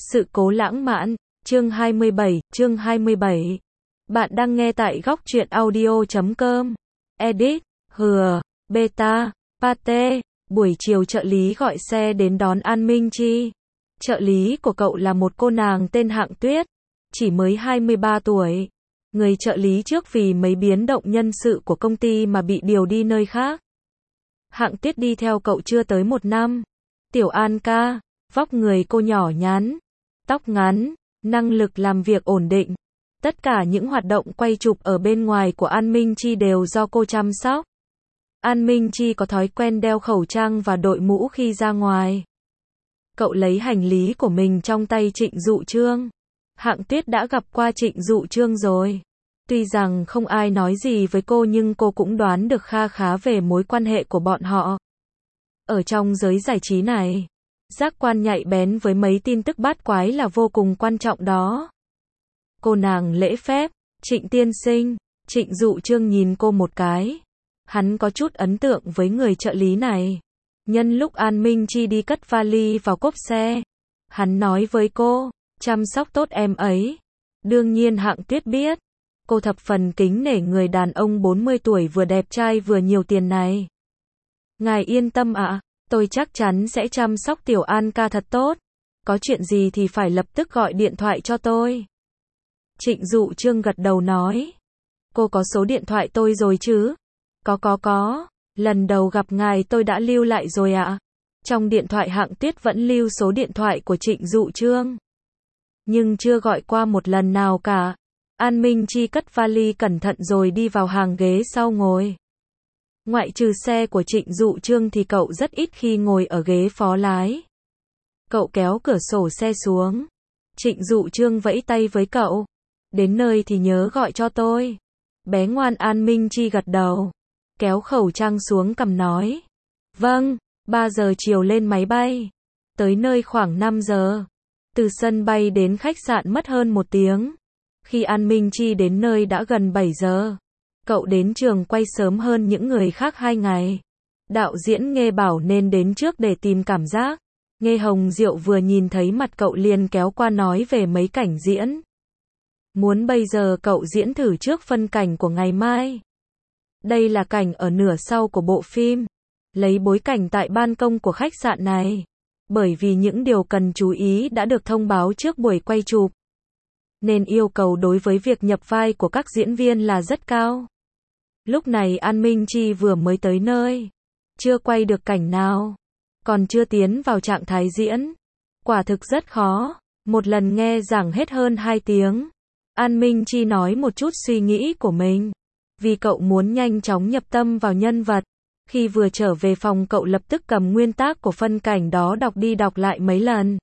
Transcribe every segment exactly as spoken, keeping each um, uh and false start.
Sự cố lãng mạn, chương hai mươi bảy, chương hai mươi bảy. Bạn đang nghe tại góc truyện audio chấm com. Edit, hừa, beta, pate. Buổi chiều trợ lý gọi xe đến đón An Minh Chi. Trợ lý của cậu là một cô nàng tên Hạng Tuyết, chỉ mới hai mươi ba tuổi. Người trợ lý trước vì mấy biến động nhân sự của công ty mà bị điều đi nơi khác. Hạng Tuyết đi theo cậu chưa tới một năm. Tiểu An ca, vóc người cô nhỏ nhắn, tóc ngắn, năng lực làm việc ổn định. Tất cả những hoạt động quay chụp ở bên ngoài của An Minh Chi đều do cô chăm sóc. An Minh Chi có thói quen đeo khẩu trang và đội mũ khi ra ngoài. Cậu lấy hành lý của mình trong tay Trịnh Dụ Trương. Hạng Tuyết đã gặp qua Trịnh Dụ Trương rồi. Tuy rằng không ai nói gì với cô nhưng cô cũng đoán được kha khá về mối quan hệ của bọn họ. Ở trong giới giải trí này, giác quan nhạy bén với mấy tin tức bát quái là vô cùng quan trọng đó. Cô nàng lễ phép, Trịnh tiên sinh. Trịnh Dụ Trương nhìn cô một cái. Hắn có chút ấn tượng với người trợ lý này. Nhân lúc An Minh Chi đi cất vali vào cốp xe, hắn nói với cô, chăm sóc tốt em ấy. Đương nhiên Hạng Tuyết biết, cô thập phần kính nể người đàn ông bốn mươi tuổi vừa đẹp trai vừa nhiều tiền này. Ngài yên tâm ạ, tôi chắc chắn sẽ chăm sóc Tiểu An ca thật tốt. Có chuyện gì thì phải lập tức gọi điện thoại cho tôi. Trịnh Dụ Trương gật đầu nói. Cô có số điện thoại tôi rồi chứ? Có có có, lần đầu gặp ngài tôi đã lưu lại rồi ạ. Trong điện thoại Hạng Tuyết vẫn lưu số điện thoại của Trịnh Dụ Trương. Nhưng chưa gọi qua một lần nào cả. An Minh Chi cất vali cẩn thận rồi đi vào hàng ghế sau ngồi. Ngoại trừ xe của Trịnh Dụ Trương thì cậu rất ít khi ngồi ở ghế phó lái. Cậu kéo cửa sổ xe xuống. Trịnh Dụ Trương vẫy tay với cậu. Đến nơi thì nhớ gọi cho tôi. Bé ngoan. An Minh Chi gật đầu. Kéo khẩu trang xuống cằm nói. Vâng, ba giờ chiều lên máy bay. Tới nơi khoảng năm giờ. Từ sân bay đến khách sạn mất hơn một tiếng. Khi An Minh Chi đến nơi đã gần bảy giờ. Cậu đến trường quay sớm hơn những người khác hai ngày. Đạo diễn Nghê bảo nên đến trước để tìm cảm giác. Nghê Hồng Diệu vừa nhìn thấy mặt cậu liền kéo qua nói về mấy cảnh diễn. Muốn bây giờ cậu diễn thử trước phân cảnh của ngày mai. Đây là cảnh ở nửa sau của bộ phim. Lấy bối cảnh tại ban công của khách sạn này. Bởi vì những điều cần chú ý đã được thông báo trước buổi quay chụp. Nên yêu cầu đối với việc nhập vai của các diễn viên là rất cao. Lúc này An Minh Chi vừa mới tới nơi. Chưa quay được cảnh nào. Còn chưa tiến vào trạng thái diễn. Quả thực rất khó. Một lần nghe giảng hết hơn hai tiếng. An Minh Chi nói một chút suy nghĩ của mình. Vì cậu muốn nhanh chóng nhập tâm vào nhân vật. Khi vừa trở về phòng cậu lập tức cầm nguyên tác của phân cảnh đó đọc đi đọc lại mấy lần.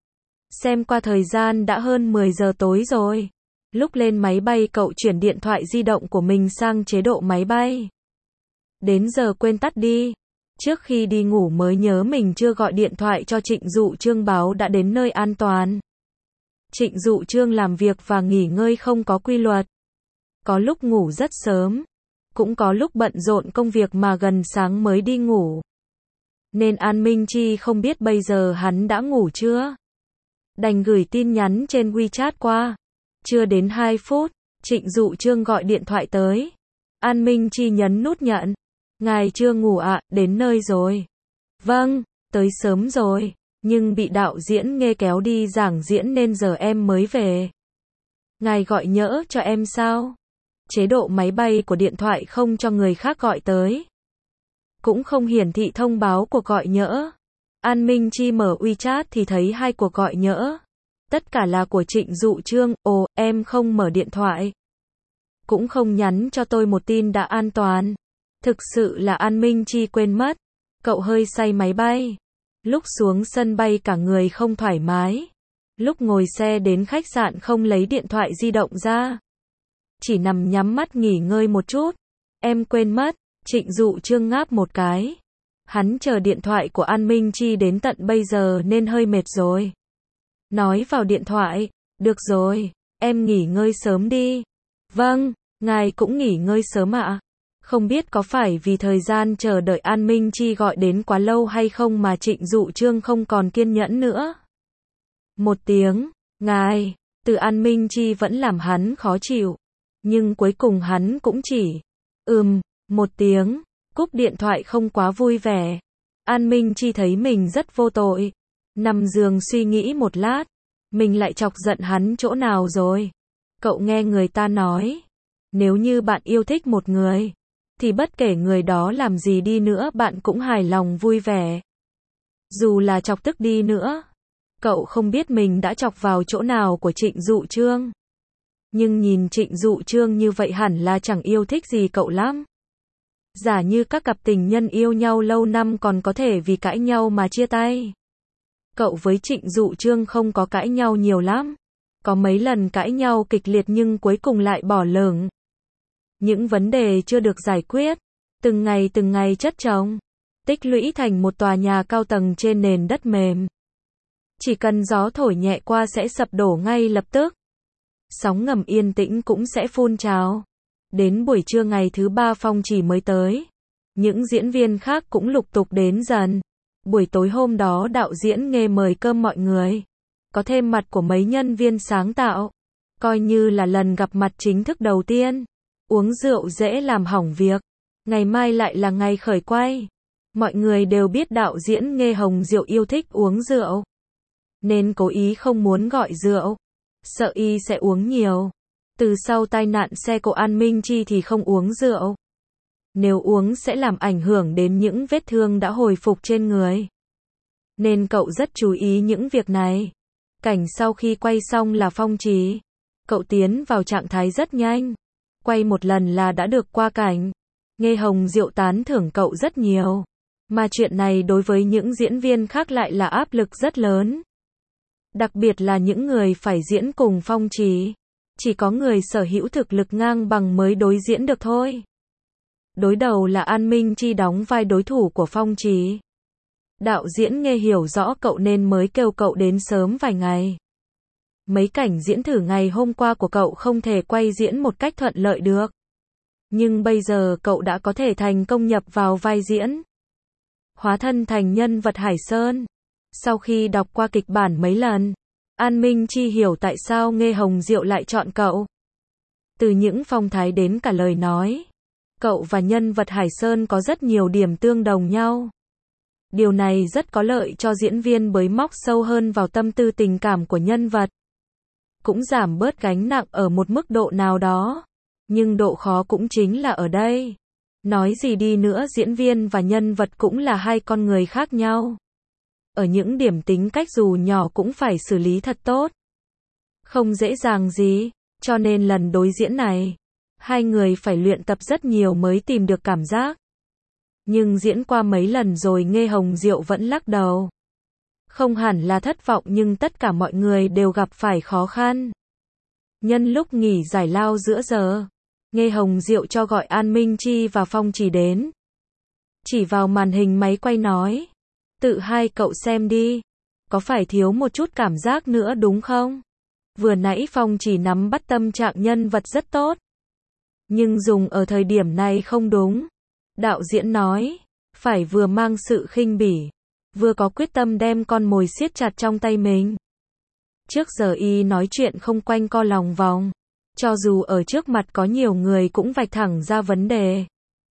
Xem qua thời gian đã hơn mười giờ tối rồi. Lúc lên máy bay cậu chuyển điện thoại di động của mình sang chế độ máy bay. Đến giờ quên tắt đi. Trước khi đi ngủ mới nhớ mình chưa gọi điện thoại cho Trịnh Dụ Trương báo đã đến nơi an toàn. Trịnh Dụ Trương làm việc và nghỉ ngơi không có quy luật. Có lúc ngủ rất sớm. Cũng có lúc bận rộn công việc mà gần sáng mới đi ngủ. Nên An Minh Chi không biết bây giờ hắn đã ngủ chưa. Đành gửi tin nhắn trên WeChat qua. Chưa đến hai phút, Trịnh Dụ Trương gọi điện thoại tới. An Minh Chi nhấn nút nhận. Ngài chưa ngủ ạ, à, đến nơi rồi. Vâng, tới sớm rồi, nhưng bị đạo diễn Nghê kéo đi giảng diễn nên giờ em mới về. Ngài gọi nhỡ cho em sao? Chế độ máy bay của điện thoại không cho người khác gọi tới. Cũng không hiển thị thông báo cuộc gọi nhỡ. An Minh Chi mở WeChat thì thấy hai cuộc gọi nhỡ. Tất cả là của Trịnh Dụ Trương. Ồ, em không mở điện thoại. Cũng không nhắn cho tôi một tin đã an toàn. Thực sự là An Minh Chi quên mất. Cậu hơi say máy bay. Lúc xuống sân bay cả người không thoải mái. Lúc ngồi xe đến khách sạn không lấy điện thoại di động ra. Chỉ nằm nhắm mắt nghỉ ngơi một chút. Em quên mất. Trịnh Dụ Trương ngáp một cái. Hắn chờ điện thoại của An Minh Chi đến tận bây giờ nên hơi mệt rồi. Nói vào điện thoại. Được rồi, em nghỉ ngơi sớm đi. Vâng, ngài cũng nghỉ ngơi sớm ạ. Không biết có phải vì thời gian chờ đợi An Minh Chi gọi đến quá lâu hay không mà Trịnh Dụ Trương không còn kiên nhẫn nữa. Một tiếng, ngài, từ An Minh Chi vẫn làm hắn khó chịu. Nhưng cuối cùng hắn cũng chỉ, ừm, một tiếng, cúp điện thoại không quá vui vẻ. An Minh Chi thấy mình rất vô tội. Nằm giường suy nghĩ một lát, mình lại chọc giận hắn chỗ nào rồi. Cậu nghe người ta nói, nếu như bạn yêu thích một người, thì bất kể người đó làm gì đi nữa bạn cũng hài lòng vui vẻ. Dù là chọc tức đi nữa. Cậu không biết mình đã chọc vào chỗ nào của Trịnh Dụ Trương. Nhưng nhìn Trịnh Dụ Trương như vậy hẳn là chẳng yêu thích gì cậu lắm. Giả như các cặp tình nhân yêu nhau lâu năm còn có thể vì cãi nhau mà chia tay. Cậu với Trịnh Dụ Trương không có cãi nhau nhiều lắm. Có mấy lần cãi nhau kịch liệt nhưng cuối cùng lại bỏ lửng. Những vấn đề chưa được giải quyết, từng ngày từng ngày chất chồng, tích lũy thành một tòa nhà cao tầng trên nền đất mềm. Chỉ cần gió thổi nhẹ qua sẽ sập đổ ngay lập tức. Sóng ngầm yên tĩnh cũng sẽ phun trào. Đến buổi trưa ngày thứ ba Phong Chỉ mới tới. Những diễn viên khác cũng lục tục đến dần. Buổi tối hôm đó đạo diễn Nghê mời cơm mọi người. Có thêm mặt của mấy nhân viên sáng tạo. Coi như là lần gặp mặt chính thức đầu tiên. Uống rượu dễ làm hỏng việc. Ngày mai lại là ngày khởi quay. Mọi người đều biết đạo diễn Nghê Hồng Diệu yêu thích uống rượu. Nên cố ý không muốn gọi rượu. Sợ y sẽ uống nhiều. Từ sau tai nạn xe của An Minh Chi thì không uống rượu. Nếu uống sẽ làm ảnh hưởng đến những vết thương đã hồi phục trên người. Nên cậu rất chú ý những việc này. Cảnh sau khi quay xong là Phong Chỉ. Cậu tiến vào trạng thái rất nhanh. Quay một lần là đã được qua cảnh. Nghê Hồng Diệu tán thưởng cậu rất nhiều. Mà chuyện này đối với những diễn viên khác lại là áp lực rất lớn. Đặc biệt là những người phải diễn cùng Phong Chỉ. Chỉ có người sở hữu thực lực ngang bằng mới đối diễn được thôi. Đối đầu là An Minh Chi đóng vai đối thủ của Phong Chỉ. Đạo diễn Nghê hiểu rõ cậu nên mới kêu cậu đến sớm vài ngày. Mấy cảnh diễn thử ngày hôm qua của cậu không thể quay diễn một cách thuận lợi được. Nhưng bây giờ cậu đã có thể thành công nhập vào vai diễn. Hóa thân thành nhân vật Hải Sơn. Sau khi đọc qua kịch bản mấy lần, An Minh Chi hiểu tại sao Nghê Hồng Diệu lại chọn cậu. Từ những phong thái đến cả lời nói, cậu và nhân vật Hải Sơn có rất nhiều điểm tương đồng nhau. Điều này rất có lợi cho diễn viên bới móc sâu hơn vào tâm tư tình cảm của nhân vật. Cũng giảm bớt gánh nặng ở một mức độ nào đó. Nhưng độ khó cũng chính là ở đây. Nói gì đi nữa diễn viên và nhân vật cũng là hai con người khác nhau. Ở những điểm tính cách dù nhỏ cũng phải xử lý thật tốt. Không dễ dàng gì, cho nên lần đối diễn này, hai người phải luyện tập rất nhiều mới tìm được cảm giác. Nhưng diễn qua mấy lần rồi Nghê Hồng Diệu vẫn lắc đầu. Không hẳn là thất vọng nhưng tất cả mọi người đều gặp phải khó khăn. Nhân lúc nghỉ giải lao giữa giờ, Nghê Hồng Diệu cho gọi An Minh Chi và Phong Chỉ đến. Chỉ vào màn hình máy quay nói. Tự hai cậu xem đi. Có phải thiếu một chút cảm giác nữa đúng không? Vừa nãy Phong Chỉ nắm bắt tâm trạng nhân vật rất tốt. Nhưng dùng ở thời điểm này không đúng. Đạo diễn nói. Phải vừa mang sự khinh bỉ. Vừa có quyết tâm đem con mồi siết chặt trong tay mình. Trước giờ y nói chuyện không quanh co lòng vòng. Cho dù ở trước mặt có nhiều người cũng vạch thẳng ra vấn đề.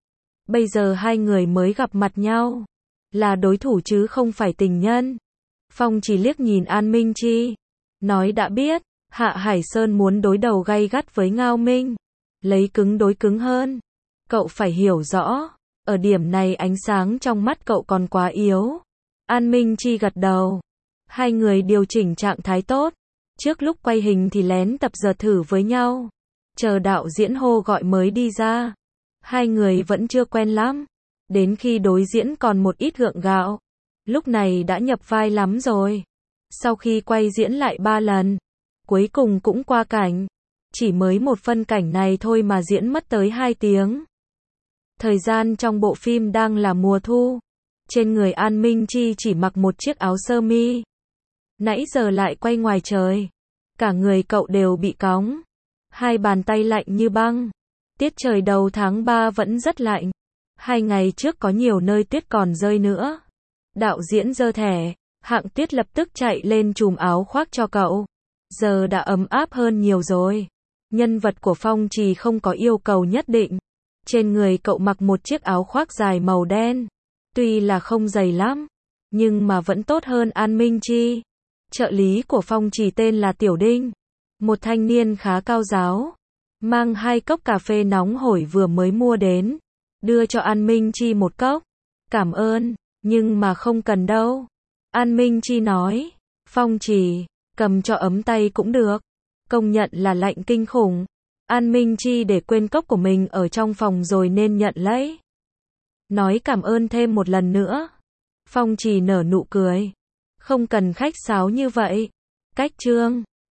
Bây giờ hai người mới gặp mặt nhau. Là đối thủ chứ không phải tình nhân. Phong Chỉ liếc nhìn An Minh Chi. Nói đã biết, Hạ Hải Sơn muốn đối đầu gay gắt với Ngao Minh. Lấy cứng đối cứng hơn. Cậu phải hiểu rõ. Ở điểm này ánh sáng trong mắt cậu còn quá yếu. An Minh Chi gật đầu. Hai người điều chỉnh trạng thái tốt. Trước lúc quay hình thì lén tập giờ thử với nhau. Chờ đạo diễn hô gọi mới đi ra. Hai người vẫn chưa quen lắm. Đến khi đối diễn còn một ít gượng gạo. Lúc này đã nhập vai lắm rồi. Sau khi quay diễn lại ba lần, cuối cùng cũng qua cảnh. Chỉ mới một phân cảnh này thôi mà diễn mất tới hai tiếng. Thời gian trong bộ phim đang là mùa thu. Trên người An Minh Chi chỉ mặc một chiếc áo sơ mi. Nãy giờ lại quay ngoài trời. Cả người cậu đều bị cóng. Hai bàn tay lạnh như băng. Tiết trời đầu tháng ba vẫn rất lạnh. Hai ngày trước có nhiều nơi tuyết còn rơi nữa. Đạo diễn giơ thẻ. Hạng Tuyết lập tức chạy lên chùm áo khoác cho cậu. Giờ đã ấm áp hơn nhiều rồi. Nhân vật của Phong Trì không có yêu cầu nhất định. Trên người cậu mặc một chiếc áo khoác dài màu đen. Tuy là không dày lắm, nhưng mà vẫn tốt hơn An Minh Chi. Trợ lý của Phong Trì tên là Tiểu Đinh. Một thanh niên khá cao ráo. Mang hai cốc cà phê nóng hổi vừa mới mua đến. Đưa cho An Minh Chi một cốc. Cảm ơn, nhưng mà không cần đâu. An Minh Chi nói. Phong Trì, cầm cho ấm tay cũng được. Công nhận là lạnh kinh khủng. An Minh Chi để quên cốc của mình ở trong phòng rồi nên nhận lấy. Nói cảm ơn thêm một lần nữa. Phong Trì nở nụ cười. Không cần khách sáo như vậy. Cách trương.